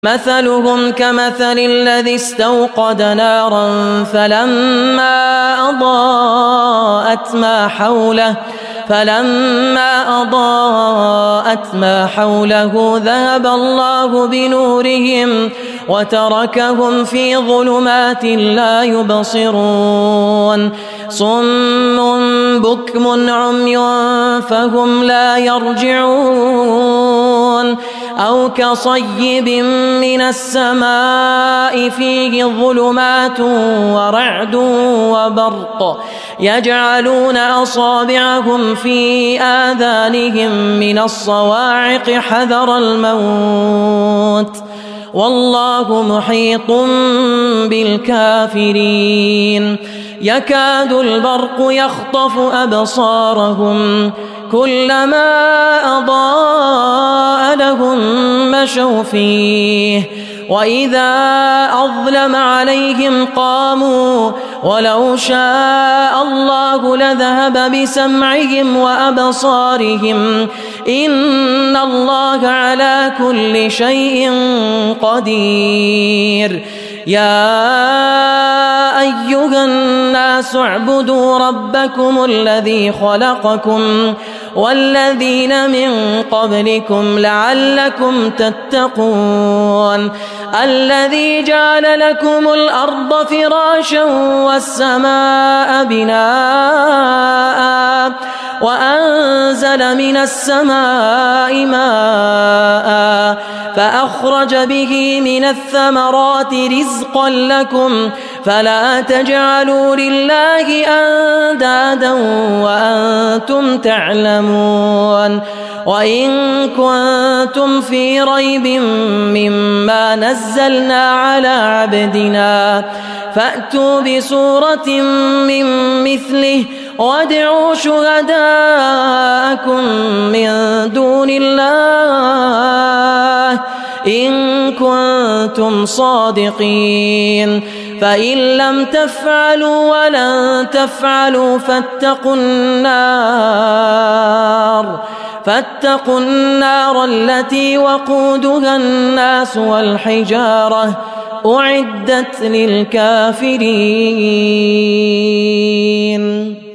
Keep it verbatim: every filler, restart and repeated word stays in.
مثلهم كمثل الذي استوقد نارا فلما أضاءت ما حوله فلما أضاءت ما حوله ذهب الله بنورهم وتركهم في ظلمات لا يبصرون صم بكم عمي فهم لا يرجعون أو كصيب من السماء فيه ظلمات ورعد وبرق يجعلون أصابعهم في آذانهم من الصواعق حذر الموت والله محيط بالكافرين يكاد البرق يخطف أبصارهم كلما أضاء لهم مشوا فيه وإذا أظلم عليهم قاموا ولو شاء الله لذهب بسمعهم وأبصارهم إن الله على كل شيء قدير يا أيها الناس اعبدوا ربكم الذي خلقكم والذين من قبلكم لعلكم تتقون الذي جعل لكم الأرض فراشا والسماء بناء وأنزل من السماء ماء فأخرج به من الثمرات رزقا لكم فلا تجعلوا لله أندادا وأنتم تعلمون وإن كنتم في ريب مما نزلنا على عبدنا فأتوا بسورة من مثله وادعوا شهداءكم من دون الله إن كنتم صادقين فإن لم تفعلوا ولن تفعلوا فاتقوا النار فاتقوا النار التي وقودها الناس والحجارة أعدت للكافرين.